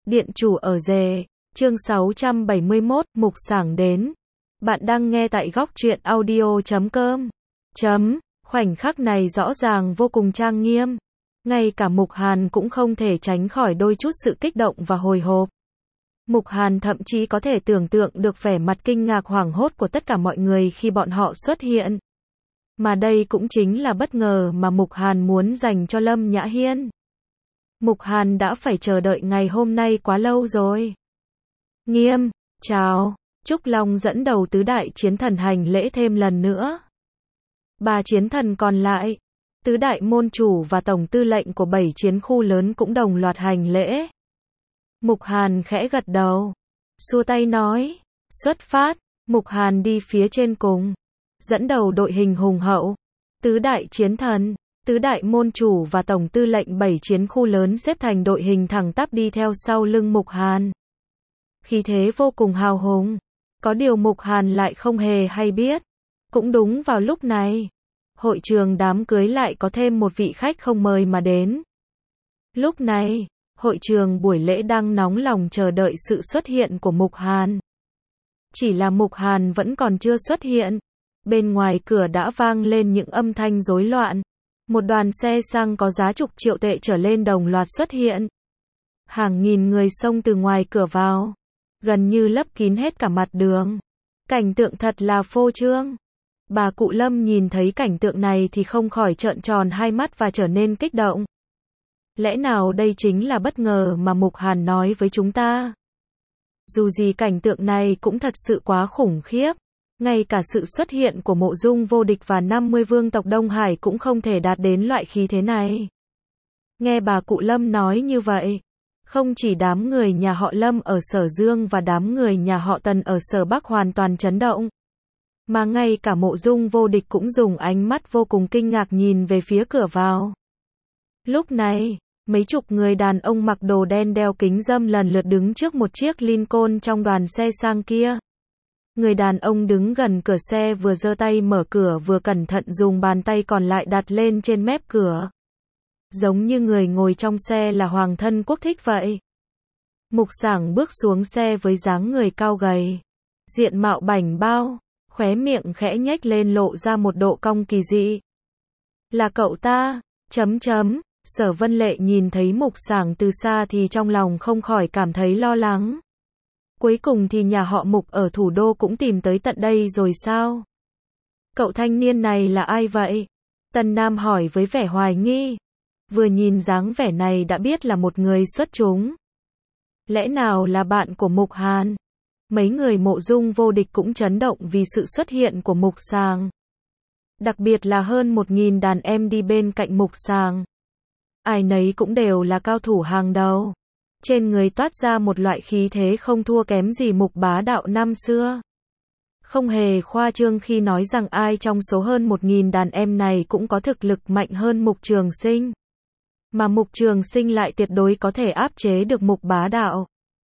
Điện chủ ở rể, chương 671, mục sảng đến. Bạn đang nghe tại góc truyện audio.com. Khoảnh khắc này rõ ràng vô cùng trang nghiêm. Ngay cả Mục Hàn cũng không thể tránh khỏi đôi chút sự kích động và hồi hộp. Mục Hàn thậm chí có thể tưởng tượng được vẻ mặt kinh ngạc hoảng hốt của tất cả mọi người khi bọn họ xuất hiện. Mà đây cũng chính là bất ngờ mà Mục Hàn muốn dành cho Lâm Nhã Hiên. Mục Hàn đã phải chờ đợi ngày hôm nay quá lâu rồi. Nghiêm, chào. Trúc Long dẫn đầu tứ đại chiến thần hành lễ thêm lần nữa. Ba chiến thần còn lại, tứ đại môn chủ và tổng tư lệnh của 7 chiến khu lớn cũng đồng loạt hành lễ. Mục Hàn khẽ gật đầu, xua tay nói, xuất phát. Mục Hàn đi phía trên cùng, dẫn đầu đội hình hùng hậu. Tứ đại chiến thần, tứ đại môn chủ và tổng tư lệnh 7 chiến khu lớn xếp thành đội hình thẳng tắp đi theo sau lưng Mục Hàn. Khí thế vô cùng hào hùng. Có điều Mục Hàn lại không hề hay biết. Cũng đúng vào lúc này, hội trường đám cưới lại có thêm một vị khách không mời mà đến. Lúc này, hội trường buổi lễ đang nóng lòng chờ đợi sự xuất hiện của Mục Hàn. Chỉ là Mục Hàn vẫn còn chưa xuất hiện. Bên ngoài cửa đã vang lên những âm thanh rối loạn. Một đoàn xe sang có giá chục triệu tệ trở lên đồng loạt xuất hiện. Hàng nghìn người xông từ ngoài cửa vào, gần như lấp kín hết cả mặt đường. Cảnh tượng thật là phô trương. Bà cụ Lâm nhìn thấy cảnh tượng này thì không khỏi trợn tròn hai mắt và trở nên kích động. Lẽ nào đây chính là bất ngờ mà Mục Hàn nói với chúng ta? Dù gì cảnh tượng này cũng thật sự quá khủng khiếp. Ngay cả sự xuất hiện của Mộ Dung Vô Địch và 50 vương tộc Đông Hải cũng không thể đạt đến loại khí thế này. Nghe bà cụ Lâm nói như vậy, không chỉ đám người nhà họ Lâm ở Sở Dương và đám người nhà họ Tần ở Sở Bắc hoàn toàn chấn động. Mà ngay cả Mộ Dung Vô Địch cũng dùng ánh mắt vô cùng kinh ngạc nhìn về phía cửa vào. Lúc này, mấy chục người đàn ông mặc đồ đen đeo kính râm lần lượt đứng trước một chiếc Lincoln trong đoàn xe sang kia. Người đàn ông đứng gần cửa xe vừa giơ tay mở cửa vừa cẩn thận dùng bàn tay còn lại đặt lên trên mép cửa. Giống như người ngồi trong xe là hoàng thân quốc thích vậy. Mục Sảng bước xuống xe với dáng người cao gầy, diện mạo bảnh bao, khóe miệng khẽ nhếch lên lộ ra một độ cong kỳ dị. Là cậu ta, Sở Vân Lệ nhìn thấy Mục Sảng từ xa thì trong lòng không khỏi cảm thấy lo lắng. Cuối cùng thì nhà họ Mục ở thủ đô cũng tìm tới tận đây rồi sao? Cậu thanh niên này là ai vậy? Tần Nam hỏi với vẻ hoài nghi. Vừa nhìn dáng vẻ này đã biết là một người xuất chúng. Lẽ nào là bạn của Mục Hàn? Mấy người Mộ Dung Vô Địch cũng chấn động vì sự xuất hiện của Mục Sảng. Đặc biệt là hơn 1000 đàn em đi bên cạnh Mục Sảng. Ai nấy cũng đều là cao thủ hàng đầu. Trên người toát ra một loại khí thế không thua kém gì Mục Bá Đạo năm xưa. Không hề khoa trương khi nói rằng ai trong số hơn 1000 đàn em này cũng có thực lực mạnh hơn Mục Trường Sinh. Mà Mục Trường Sinh lại tuyệt đối có thể áp chế được Mục Bá Đạo.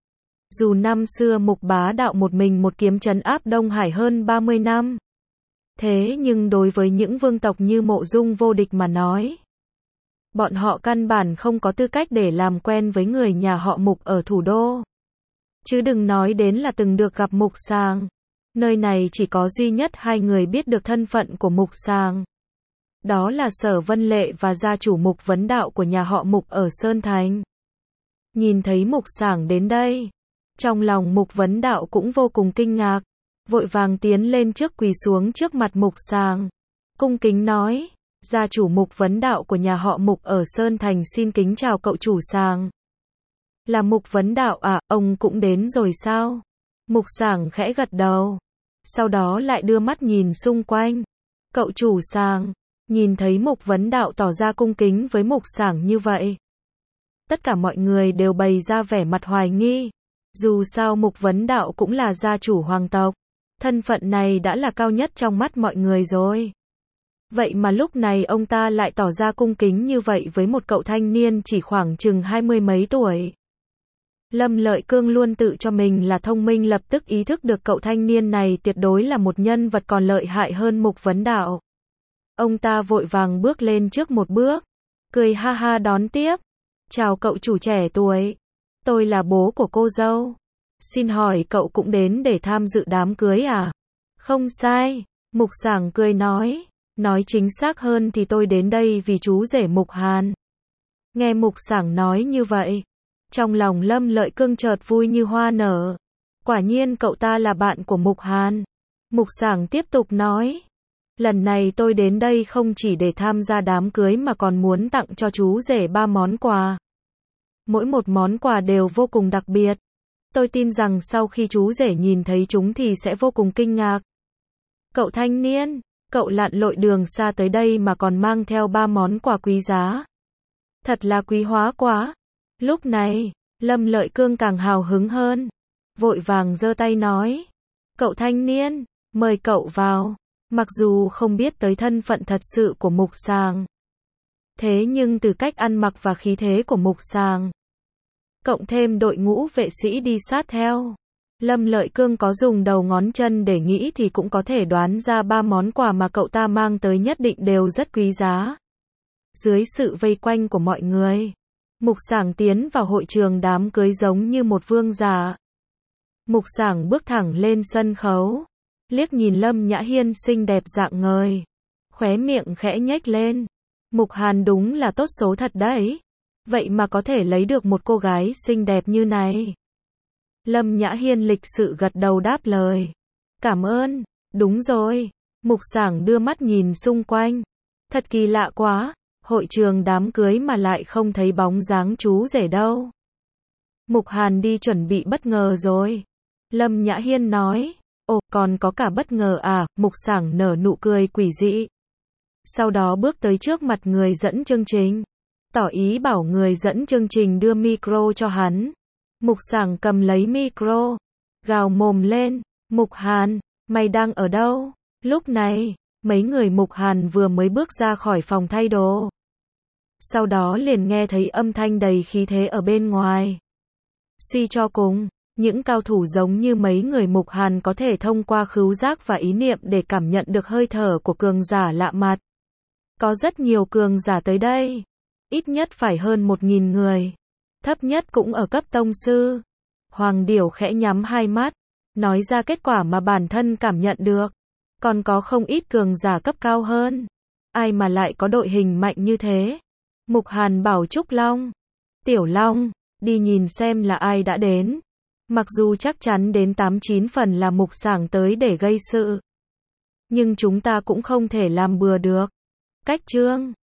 Dù năm xưa Mục Bá Đạo một mình một kiếm trấn áp Đông Hải hơn 30 năm. Thế nhưng đối với những vương tộc như Mộ Dung Vô Địch mà nói, bọn họ căn bản không có tư cách để làm quen với người nhà họ Mục ở thủ đô. Chứ đừng nói đến là từng được gặp Mục Sảng. Nơi này chỉ có duy nhất hai người biết được thân phận của Mục Sảng. Đó là Sở Vân Lệ và gia chủ Mục Vấn Đạo của nhà họ Mục ở Sơn Thành. Nhìn thấy Mục Sảng đến đây, trong lòng Mục Vấn Đạo cũng vô cùng kinh ngạc, vội vàng tiến lên trước quỳ xuống trước mặt Mục Sảng, cung kính nói, gia chủ Mục Vấn Đạo của nhà họ Mục ở Sơn Thành xin kính chào cậu chủ Sảng. Là Mục Vấn Đạo à, ông cũng đến rồi sao? Mục Sảng khẽ gật đầu, sau đó lại đưa mắt nhìn xung quanh. Cậu chủ Sảng. Nhìn thấy Mục Vấn Đạo tỏ ra cung kính với Mục Sảng như vậy, tất cả mọi người đều bày ra vẻ mặt hoài nghi. Dù sao Mục Vấn Đạo cũng là gia chủ hoàng tộc, thân phận này đã là cao nhất trong mắt mọi người rồi. Vậy mà lúc này ông ta lại tỏ ra cung kính như vậy với một cậu thanh niên chỉ khoảng chừng 20 mấy tuổi. Lâm Lợi Cương luôn tự cho mình là thông minh, lập tức ý thức được cậu thanh niên này tuyệt đối là một nhân vật còn lợi hại hơn Mục Vấn Đạo. Ông ta vội vàng bước lên trước một bước, cười ha ha đón tiếp. Chào cậu chủ trẻ tuổi. Tôi là bố của cô dâu. Xin hỏi cậu cũng đến để tham dự đám cưới à? Không sai, Mục Sảng cười nói. Nói chính xác hơn thì tôi đến đây vì chú rể Mục Hàn. Nghe Mục Sảng nói như vậy, trong lòng Lâm Lợi Cương chợt vui như hoa nở. Quả nhiên cậu ta là bạn của Mục Hàn. Mục Sảng tiếp tục nói. Lần này tôi đến đây không chỉ để tham gia đám cưới mà còn muốn tặng cho chú rể 3 món quà. Mỗi một món quà đều vô cùng đặc biệt. Tôi tin rằng sau khi chú rể nhìn thấy chúng thì sẽ vô cùng kinh ngạc. Cậu thanh niên, cậu lặn lội đường xa tới đây mà còn mang theo 3 món quà quý giá. Thật là quý hóa quá. Lúc này, Lâm Lợi Cương càng hào hứng hơn. Vội vàng giơ tay nói. Cậu thanh niên, mời cậu vào. Mặc dù không biết tới thân phận thật sự của Mục Sảng, thế nhưng từ cách ăn mặc và khí thế của Mục Sảng, cộng thêm đội ngũ vệ sĩ đi sát theo, Lâm Lợi Cương có dùng đầu ngón chân để nghĩ thì cũng có thể đoán ra 3 món quà mà cậu ta mang tới nhất định đều rất quý giá. Dưới sự vây quanh của mọi người, Mục Sảng tiến vào hội trường đám cưới giống như một vương giả. Mục Sảng bước thẳng lên sân khấu, liếc nhìn Lâm Nhã Hiên xinh đẹp rạng ngời, khóe miệng khẽ nhếch lên. Mục Hàn đúng là tốt số thật đấy. Vậy mà có thể lấy được một cô gái xinh đẹp như này. Lâm Nhã Hiên lịch sự gật đầu đáp lời. Cảm ơn, đúng rồi. Mục Sảng đưa mắt nhìn xung quanh. Thật kỳ lạ quá, hội trường đám cưới mà lại không thấy bóng dáng chú rể đâu. Mục Hàn đi chuẩn bị bất ngờ rồi. Lâm Nhã Hiên nói. Ồ, còn có cả bất ngờ à? Mục Sảng nở nụ cười quỷ dị. Sau đó bước tới trước mặt người dẫn chương trình, tỏ ý bảo người dẫn chương trình đưa micro cho hắn. Mục Sảng cầm lấy micro, gào mồm lên. Mục Hàn, mày đang ở đâu? Lúc này, mấy người Mục Hàn vừa mới bước ra khỏi phòng thay đồ. Sau đó liền nghe thấy âm thanh đầy khí thế ở bên ngoài. Suy cho cùng, những cao thủ giống như mấy người Mục Hàn có thể thông qua khứu giác và ý niệm để cảm nhận được hơi thở của cường giả lạ mặt. Có rất nhiều cường giả tới đây. Ít nhất phải hơn 1000 người. Thấp nhất cũng ở cấp tông sư. Hoàng Điểu khẽ nhắm hai mắt, nói ra kết quả mà bản thân cảm nhận được. Còn có không ít cường giả cấp cao hơn. Ai mà lại có đội hình mạnh như thế? Mục Hàn bảo Trúc Long, Tiểu Long, đi nhìn xem là ai đã đến. Mặc dù chắc chắn đến 8-9 phần là Mục Sảng tới để gây sự, nhưng chúng ta cũng không thể làm bừa được. Cách chương